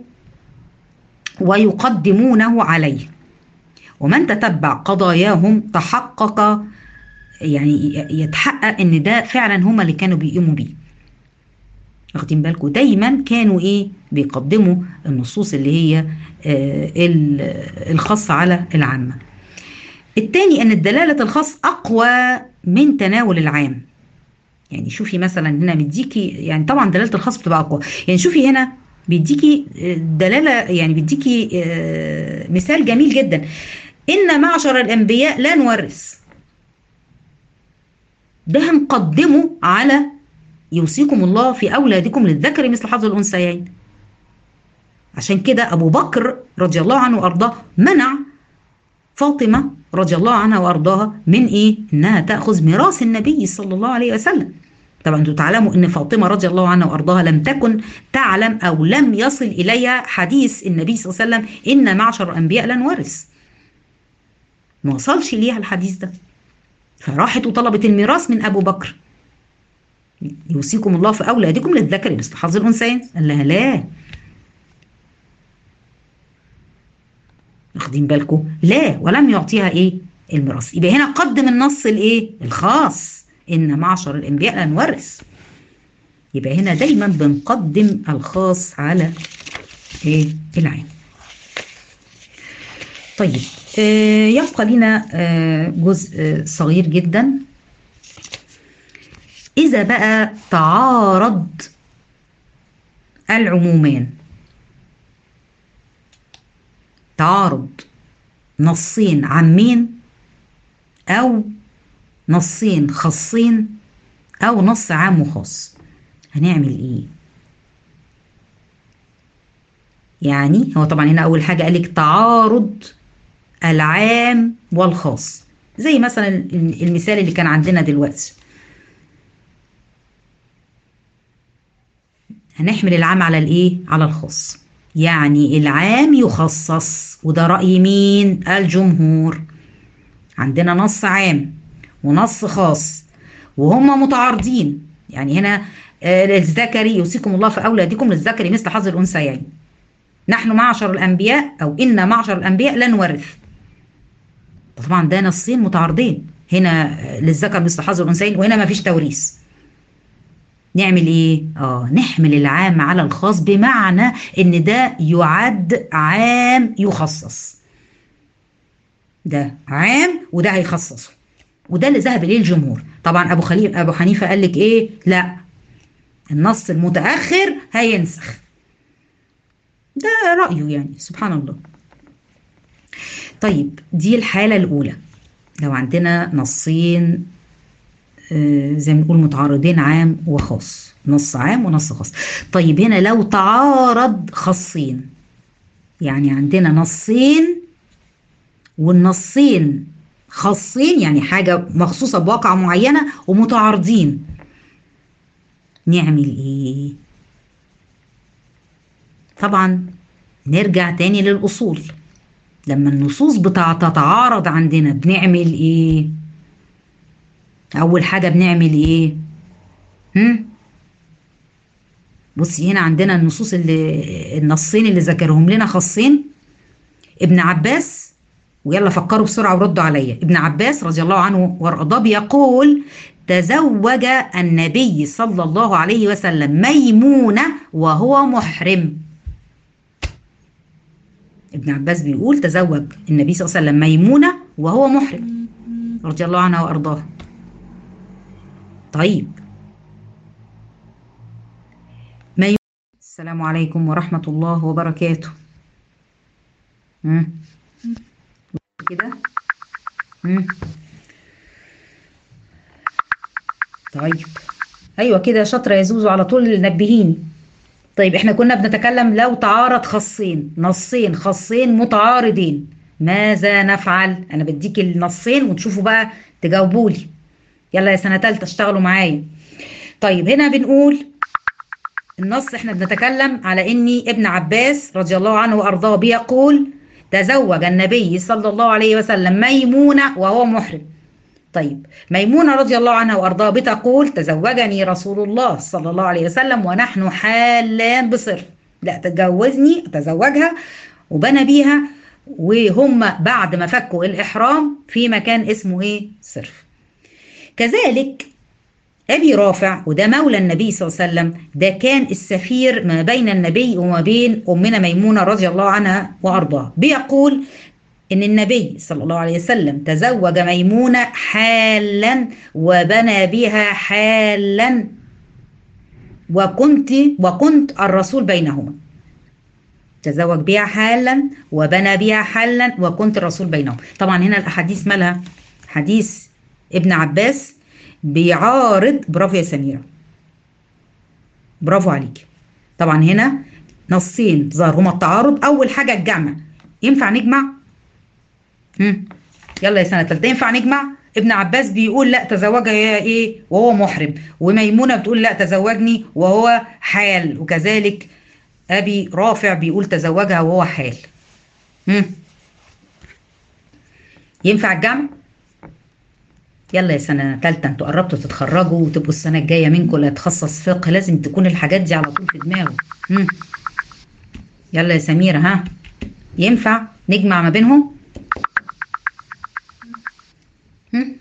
ويقدمونه عليه، ومن تتبع قضاياهم تحقق، يعني يتحقق ان ده فعلا هم اللي كانوا بيقوموا بيه. واخدين بالكم؟ دايما كانوا ايه؟ بيقدموا النصوص اللي هي آه الخاصة على العامة. التاني ان الدلالة الخاص اقوى من تناول العام. يعني شوفي مثلا هنا مديكي، يعني طبعا دلالة الخاص بتبقى اقوى. يعني شوفي هنا بيديكي دلالة، يعني بيديكي آه مثال جميل جدا، إن معشر الأنبياء لا نورث. ده هنقدمه على يوصيكم الله في أولادكم للذكر مثل حظ الأنثيين. عشان كده أبو بكر رضي الله عنه وأرضاه منع فاطمة رضي الله عنها وأرضاها من إيه؟ إنها تأخذ ميراث النبي صلى الله عليه وسلم. طبعا انتوا تعلموا ان فاطمة رضي الله عنها وارضاها لم تكن تعلم او لم يصل اليها حديث النبي صلى الله عليه وسلم ان معشر الانبياء لا نورث، ما وصلش ليها الحديث ده، فراحت وطلبت الميراث من ابو بكر، يوصيكم الله في اولادكم للذكر مثل حظ الانثيين. قال لها لا، واخدين بالكم؟ لا، ولم يعطيها ايه؟ الميراث. يبقى هنا قدم النص الايه؟ الخاص، ان معشر الانبياء لا نورث. يبقى هنا دايما بنقدم الخاص على ايه العام. طيب آه يبقى لنا آه جزء آه صغير جدا. إذا بقى تعارض العمومان، تعارض نصين عامين أو نصين خاصين أو نص عام وخاص، هنعمل إيه؟ يعني هو طبعا هنا أول حاجة قالك تعارض العام والخاص، زي مثلا المثال اللي كان عندنا دلوقتي، هنحمل العام على الإيه؟ على الخاص. يعني العام يخصص، وده رأي مين؟ الجمهور. عندنا نص عام ونص خاص وهما متعارضين، يعني هنا آه، للذكري يوصيكم الله في أولادكم للذكر مثل حظ الأنثيين، نحن معشر الأنبياء أو إن معشر الأنبياء لا نورث. طبعا ده نصين متعارضين، هنا آه، للذكر مثل حظ الأنثيين وهنا ما فيش توريث. نعمل ايه؟ اه نحمل العام على الخاص، بمعنى ان ده يعد عام يخصص، ده عام وده هيخصصه، وده اللي ذهب اليه الجمهور. طبعا ابو خليل ابو حنيفه قال لك ايه؟ لا، النص المتاخر هينسخ. ده رايه يعني، سبحان الله. طيب دي الحاله الاولى، لو عندنا نصين آه زي ما نقول متعارضين، عام وخاص، نص عام ونص خاص. طيب هنا لو تعارض خاصين، يعني عندنا نصين والنصين خاصين، يعني حاجه مخصوصه بواقعه معينه ومتعارضين، نعمل ايه؟ طبعا نرجع تاني للأصول، لما النصوص بتتعارض عندنا بنعمل ايه؟ أول حاجة بنعمل ايه؟ هم؟ بصي هنا عندنا النصوص اللي النصين اللي ذكرهم لنا خاصين. ابن عباس، ويلا فكروا بسرعة وردوا عليا، ابن عباس رضي الله عنه وارضاه بيقول تزوج النبي صلى الله عليه وسلم ميمونة وهو محرم. ابن عباس بيقول تزوج النبي صلى الله عليه وسلم ميمونة وهو محرم رضي الله عنها وارضاه. طيب ميمونة، السلام عليكم ورحمة الله وبركاته. مم. كده. مم. طيب ايوه كده شاطره يا زوزو، على طول نبهيني. طيب احنا كنا بنتكلم لو تعارض خاصين، نصين خاصين متعارضين، ماذا نفعل؟ انا بديك النصين وتشوفوا بقى تجاوبوا لي. يلا يا سنه ثالثه اشتغلوا معايا. طيب هنا بنقول النص، احنا بنتكلم على اني ابن عباس رضي الله عنه وارضاه بيقول تزوج النبي صلى الله عليه وسلم ميمونه وهو محرم. طيب ميمونة رضي الله عنها وأرضاها بتقول تزوجني رسول الله صلى الله عليه وسلم ونحن حالان بصر، لا تجوزني تزوجها وبنى بيها وهم بعد ما فكوا الإحرام في مكان اسمه إيه؟ صرف. كذلك أبي رافع، وده مولى النبي صلى الله عليه وسلم، ده كان السفير ما بين النبي وما بين أمنا ميمونة رضي الله عنها وأرضاها، بيقول إن النبي صلى الله عليه وسلم تزوج ميمونة حالا وبنى بها حالا، وكنت وكنت الرسول بينهما. تزوج بها حالا وبنى بها حالا وكنت الرسول بينهما. طبعا هنا الأحاديث مالها؟ حديث ابن عباس بيعارض، برافو يا سميرة، برافو عليك. طبعا هنا نصين ظهر هما التعارض. أول حاجة الجمع، ينفع نجمع؟ مم. يلا يا سنة تالتة، ينفع نجمع؟ ابن عباس بيقول لا تزوجها ايه وهو محرم، وميمونة بتقول لا تزوجني وهو حال، وكذلك ابي رافع بيقول تزوجها وهو حال. مم. ينفع الجمع؟ يلا يا سنة تالتة، انتوا قربتوا تتخرجوا وتبقوا السنة الجاية منكم اللي هتخصص فقه، لازم تكون الحاجات دي على طول في دماغه. مم. يلا يا سميرة، ها ينفع نجمع ما بينهم؟ مم.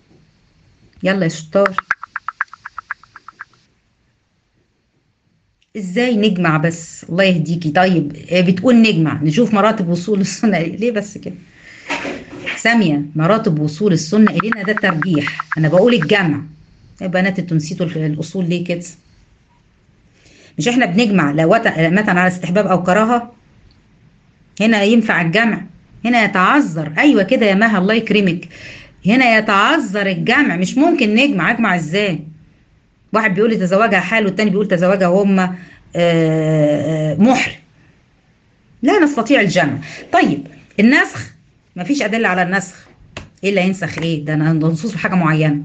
يلا يا شطار. ازاي نجمع بس؟ الله يهديكي. طيب آه، بتقول نجمع، نشوف مراتب وصول السنة ليه بس كده. سامية، مراتب وصول السنة إلينا ده ترجيح، أنا بقول الجمع. يا بنات انتوا نسيتوا الأصول ليه كده؟ مش احنا بنجمع لو وت- مثلا على استحباب أو كراهة؟ هنا ينفع الجمع، هنا يتعذر. أيوة كده يا مها، الله يكرمك. هنا يتعذر الجمع، مش ممكن نجمع. أجمع إزاي؟ واحد بيقول لي تزوجها حال، والتاني بيقول تزوجها هم محر. لا نستطيع الجمع. طيب النسخ، مفيش أدلة على النسخ. ايه اللي هينسخ ايه؟ ده انا نصوص في حاجه معينه.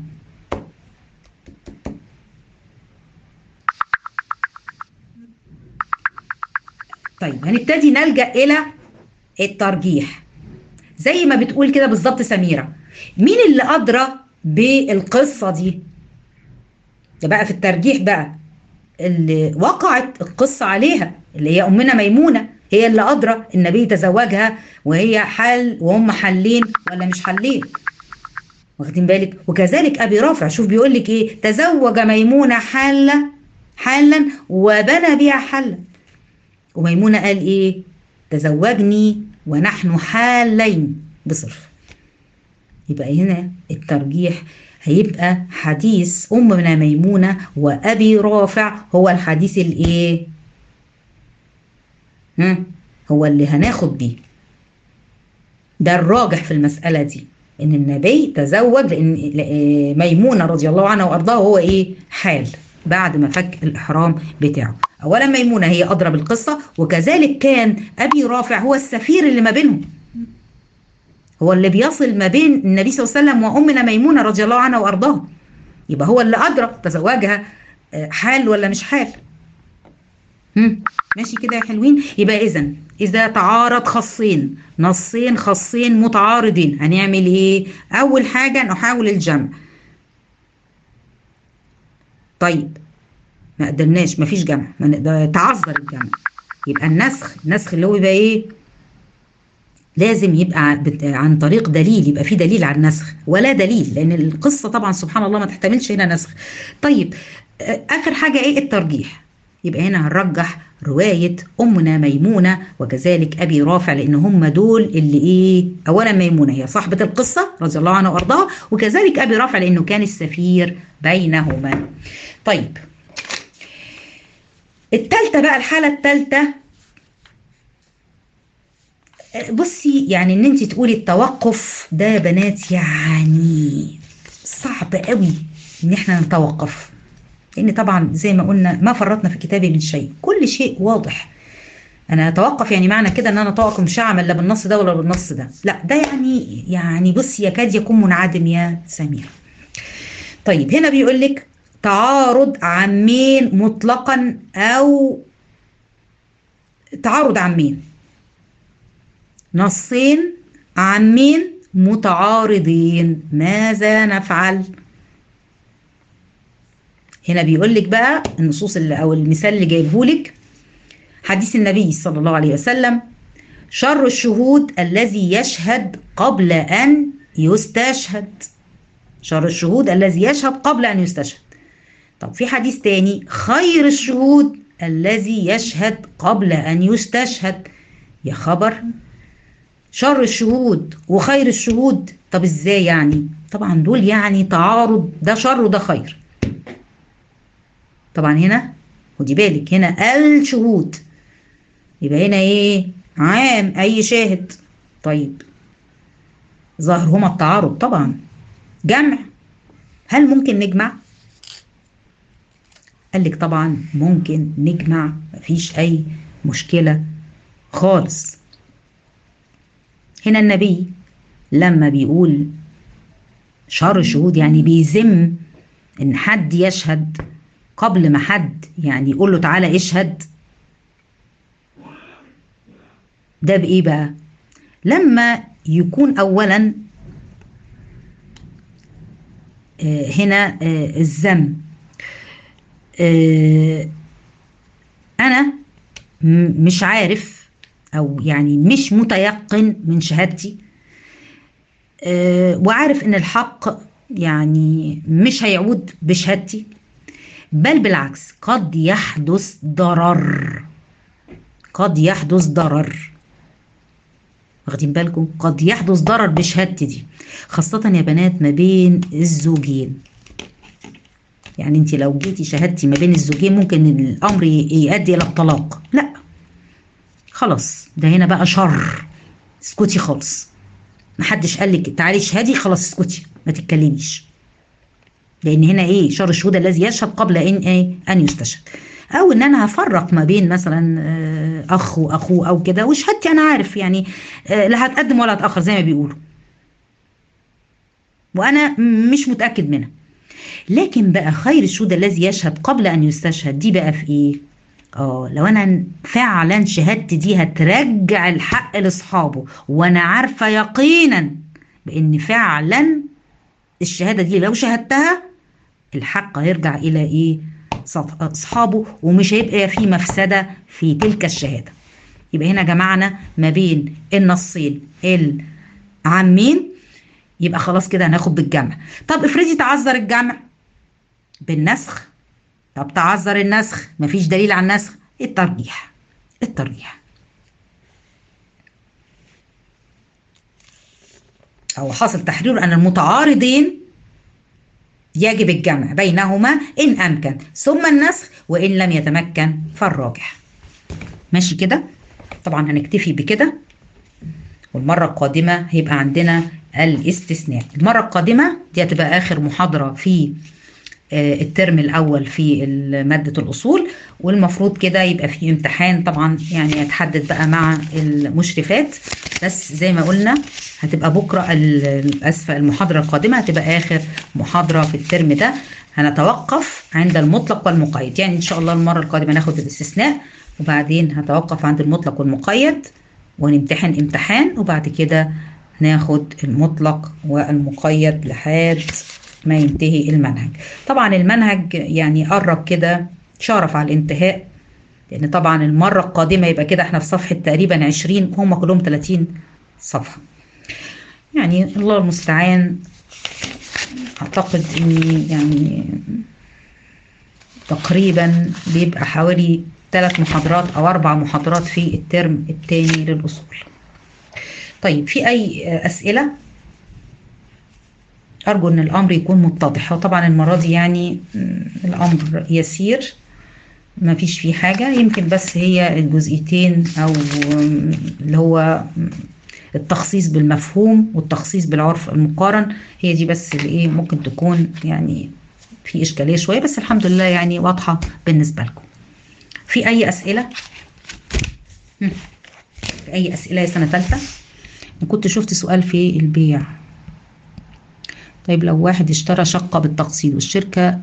طيب هنبتدي نلجأ الى الترجيح زي ما بتقول كده بالظبط سميره. مين اللي ادرى بالقصه دي؟ ده بقى في الترجيح بقى اللي وقعت القصه عليها، اللي هي امنا ميمونه، هي اللي ادرى النبي تزوجها وهي حل وهم حلين ولا مش حلين. واخدين بالك؟ وكذلك ابي رافع، شوف بيقول لك ايه، تزوج ميمونه حالا حالا وبنى بها حلا. وميمونة قال ايه؟ تزوجني ونحن حالين بصرف. يبقى هنا الترجيح هيبقى حديث أمنا ميمونة وأبي رافع هو الحديث الايه؟ هم؟ هو اللي هناخد بيه. ده الراجح في المسألة دي، إن النبي تزوج لأن ميمونة رضي الله عنها وأرضاها هو إيه؟ حال بعد ما فك الإحرام بتاعه. أولا ميمونة هي أدرى بالقصة، وكذلك كان أبي رافع هو السفير اللي ما بينهم، هو اللي بيصل ما بين النبي صلى الله عليه وسلم وأمنا ميمونة رضي الله عنها وأرضاها. يبقى هو اللي أدرى تزوجها حال ولا مش حال. هم؟ ماشي كده يا حلوين. يبقى إذا إذا تعارض خصين، نصين خصين متعارضين، هنعمل إيه؟ أول حاجة نحاول الجمع. طيب ما قدرناش، مفيش جمع، ما نقدر، تعذر الجمع. يبقى النسخ، النسخ اللي هو يبقى إيه؟ لازم يبقى عن طريق دليل، يبقى في دليل على النسخ ولا دليل، لأن القصة طبعا سبحان الله ما تحتملش هنا نسخ. طيب آخر حاجة إيه؟ الترجيح. يبقى هنا هنرجح رواية أمنا ميمونة وكذلك أبي رافع، لأن هم دول اللي إيه؟ أولا ميمونة هي صاحبة القصة رضي الله عنها وأرضاها، وكذلك أبي رافع لأنه كان السفير بينهما. طيب التالتة بقى، الحالة التالتة، بصي يعني ان انت تقولي التوقف ده يا بنات يعني صعب قوي ان احنا نتوقف، لان طبعا زي ما قلنا ما فرطنا في كتابه من شيء، كل شيء واضح. انا اتوقف يعني معنى كده ان انا اتوقف مش هعمل لا بالنص ده ولا بالنص ده، لا ده يعني يعني بصي يكاد يكون منعدم يا سمير. طيب هنا بيقول لك تعارض عامين مطلقا او تعارض عامين، نصين عامين متعارضين، ماذا نفعل؟ هنا بيقول لك بقى النصوص اللي او المثال اللي جايبه لك حديث النبي صلى الله عليه وسلم: شر الشهود الذي يشهد قبل ان يستشهد. شر الشهود الذي يشهد قبل ان يستشهد. طب في حديث تاني: خير الشهود الذي يشهد قبل ان يستشهد. يا خبر، شر الشهود وخير الشهود، طب ازاي يعني؟ طبعا دول يعني تعارض، ده شر وده خير. طبعا هنا خدي بالك هنا الشهود، يبقى هنا ايه؟ عام اي شاهد. طيب ظاهر هما التعارض طبعا. جمع، هل ممكن نجمع؟ قال لك طبعا ممكن نجمع، مفيش اي مشكلة خالص. هنا النبي لما بيقول شر الشهود يعني بيذم ان حد يشهد قبل ما حد يعني يقول له تعالى اشهد. ده بايه بقى؟ لما يكون اولا آه هنا آه الذم، آه انا مش عارف او يعني مش متيقن من شهادتي، آه وعارف ان الحق يعني مش هيعود بشهادتي، بل بالعكس قد يحدث ضرر، قد يحدث ضرر. واخدين بالكم؟ قد يحدث ضرر بشهادتي دي، خاصة يا بنات ما بين الزوجين. يعني انت لو جيتي شهادتي ما بين الزوجين ممكن الامر يؤدي الى الطلاق. لا خلاص، ده هنا بقى شر، اسكتي خالص. محدش قال لك تعالي اشهدي، خلاص اسكتي ما تتكلميش. لان هنا ايه؟ شر الشهود الذي يشهد قبل ان ايه؟ ان يستشهد. او ان انا هفرق ما بين مثلا اخ واخوه او كده، وشهادتي انا عارف يعني لا هتقدم ولا هتاخر زي ما بيقولوا، وانا مش متاكد منها. لكن بقى خير الشهود الذي يشهد قبل ان يستشهد، دي بقى في ايه؟ اه لو انا فعلا شهادتي دي هترجع الحق لاصحابه، وانا عارفه يقينا بان فعلا الشهاده دي لو شهدتها الحق هيرجع الى ايه؟ اصحابه، ومش هيبقى في مفسده في تلك الشهاده. يبقى هنا جمعنا ما بين النصين العامين، يبقى خلاص كده هناخد بالجمع. طب افرضي تعذر الجمع بالنسخ، طب تعذر النسخ مفيش دليل على النسخ، الترجيح. الترجيح او حاصل تحرير ان المتعارضين يجب الجمع بينهما ان امكن، ثم النسخ، وان لم يتمكن فالراجح. ماشي كده؟ طبعا هنكتفي بكده، والمره القادمه هيبقى عندنا الاستثناء. المره القادمه دي هتبقى اخر محاضره في الترم الاول في ماده الاصول، والمفروض كده يبقى في امتحان طبعا يعني هتحدد بقى مع المشرفات، بس زي ما قلنا هتبقى بكره اسفه المحاضره القادمه هتبقى اخر محاضره في الترم ده. هنتوقف عند المطلق والمقيد، يعني ان شاء الله المره القادمه ناخد الاستثناء، وبعدين هتوقف عند المطلق والمقيد ونمتحن امتحان، وبعد كده ناخد المطلق والمقيد لحد ما ينتهي المنهج. طبعا المنهج يعني قرب كده شارف على الانتهاء، لان طبعا المره القادمه يبقى كده احنا في صفحه تقريبا عشرين، هم كلهم ثلاثين صفحه. يعني الله المستعان، اعتقد اني يعني تقريبا بيبقى حوالي ثلاث محاضرات او اربع محاضرات في الترم الثاني للاصول. طيب في اي اسئله؟ أرجو أن الأمر يكون متضح. وطبعا المرة دي يعني الأمر يسير، ما فيش فيه حاجة، يمكن بس هي الجزئيتين أو اللي هو التخصيص بالمفهوم والتخصيص بالعرف المقارن، هي دي بس اللي إيه ممكن تكون يعني في إشكالية شوية، بس الحمد لله يعني واضحة بالنسبة لكم. في أي أسئلة؟ في أي أسئلة يا سنة ثالثة؟ كنت شفت سؤال في البيع. طيب لو واحد اشترى شقة بالتقسيط والشركة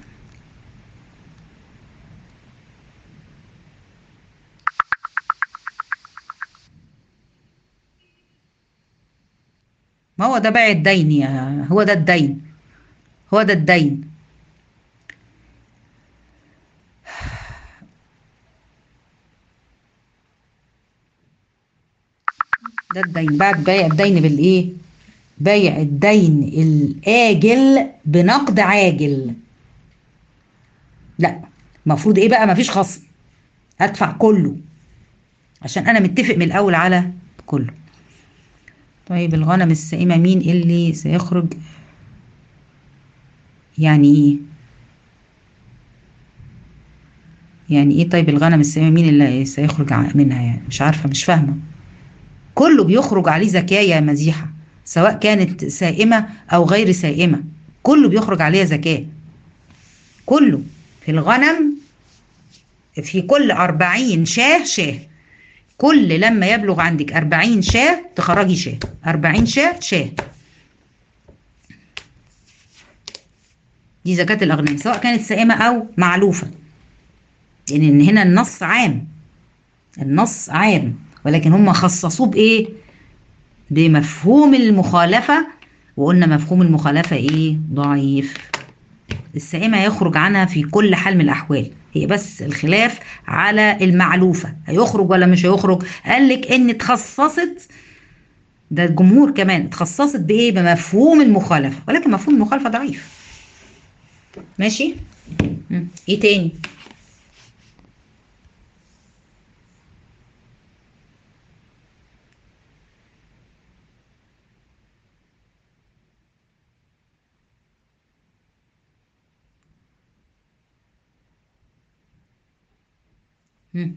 ما هو ده بيع الدين، يا هو ده الدين، هو ده الدين. ده الدين بعد بيع الدين بالايه؟ بيع الدين الآجل بنقد عاجل. لا المفروض ايه بقى؟ مفيش خصم، هدفع كله عشان انا متفق من الاول على كله. طيب الغنم السائمة مين اللي سيخرج؟ يعني ايه؟ يعني ايه طيب الغنم السائمة مين اللي سيخرج منها؟ يعني مش عارفة، مش فاهمة. كله بيخرج عليه زكاة يا مزيحة، سواء كانت سائمة أو غير سائمة، كله بيخرج عليها زكاة. كله في الغنم، في كل أربعين شاه شاه، كل لما يبلغ عندك أربعين شاه تخرجي شاه، أربعين شاه شاه، دي زكاة الأغنام سواء كانت سائمة أو معلوفة. لأن يعني هنا النص عام، النص عام، ولكن هم خصصوه بإيه؟ بمفهوم المخالفة، وقلنا مفهوم المخالفة إيه؟ ضعيف. السائمة يخرج عنها في كل حال من الأحوال، هي بس الخلاف على المعلوفة هيخرج ولا مش هيخرج. قال لك إن اتخصصت، ده الجمهور كمان اتخصصت بإيه؟ بمفهوم المخالفة، ولكن مفهوم المخالفة ضعيف. ماشي؟ مم. ايه تاني؟ مم.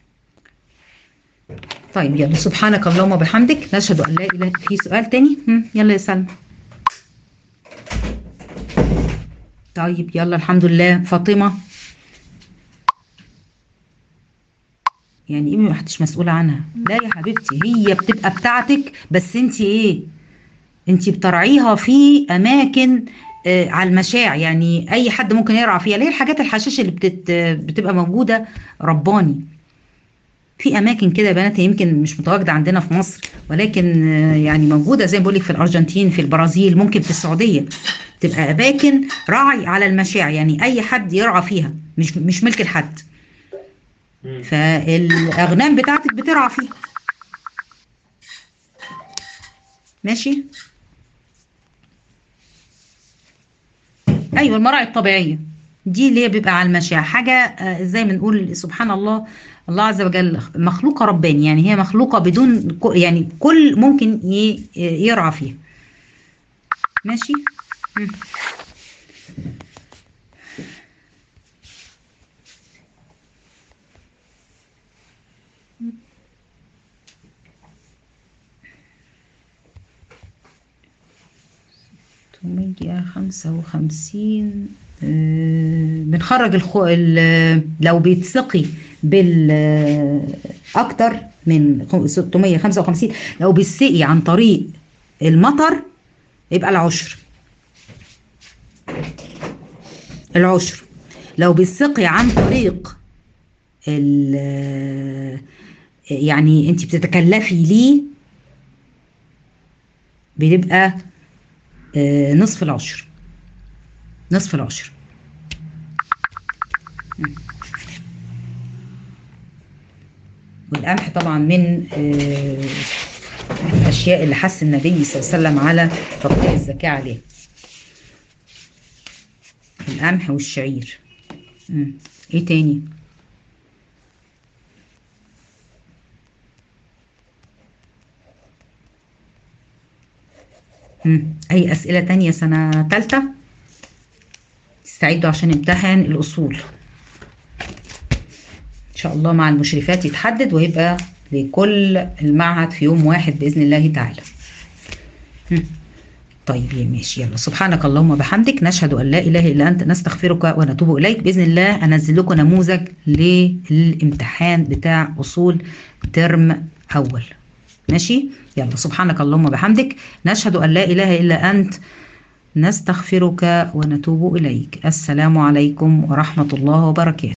طيب يلا، سبحانك اللهم وبحمدك نشهد ان لا اله. في سؤال تاني؟ مم. يلا يا سلمى. طيب يلا، الحمد لله. فاطمة. يعني ايه ما حدش مسؤول عنها؟ لا يا حبيبتي، هي بتبقى بتاعتك، بس انت ايه، انت بترعيها في اماكن آه على المشاع، يعني اي حد ممكن يرعى فيها. ليه الحاجات الحشيش اللي بتت بتبقى موجودة رباني في اماكن كده يا بنات، هي يمكن مش متواجده عندنا في مصر، ولكن آه، يعني موجوده زي ما بقول لك في الارجنتين، في البرازيل، ممكن في السعوديه. تبقى اماكن رعي على المشاع، يعني اي حد يرعى فيها، مش مش ملك لحد. مم. فالاغنام بتاعتك بترعى فيها. ماشي. ايوه، المراعي الطبيعيه دي اللي هي بيبقى على المشاع حاجه، آه، زي ما نقول سبحان الله. الله عز وجل مخلوقه رباني، يعني هي مخلوقه بدون ك- يعني كل ممكن ي- يرعى فيها. ماشي. مم. مية خمسة وخمسين. آه، بنخرج الخو... ال- لو بيتسقي بال آه، أكتر من خ- ستمية وخمسة وخمسين، لو بيتسقي عن طريق المطر يبقى العشر. العشر. لو بيتسقي عن طريق ال آه، يعني انت بتتكلفي ليه، بيبقى آه، نصف العشر. نصف العشر. والقمح طبعا من آه، الأشياء اللي حث النبي صلى الله عليه وسلم على تطبيق الزكاة عليه. القمح والشعير. مم. ايه تاني؟ مم. اي أسئلة تانية سنة تالتة؟ استعدوا عشان امتحان الأصول إن شاء الله مع المشرفات يتحدد، ويبقى لكل المعهد في يوم واحد بإذن الله تعالى. مم. طيب يا ماشي، يلا سبحانك اللهم وبحمدك نشهد أن لا إله إلا أنت نستغفرك ونتوب إليك. بإذن الله أنزل لكم نموذج للامتحان بتاع أصول ترم أول. ماشي. يلا سبحانك اللهم وبحمدك نشهد أن لا إله إلا أنت نستغفرك ونتوب إليك. السلام عليكم ورحمة الله وبركاته.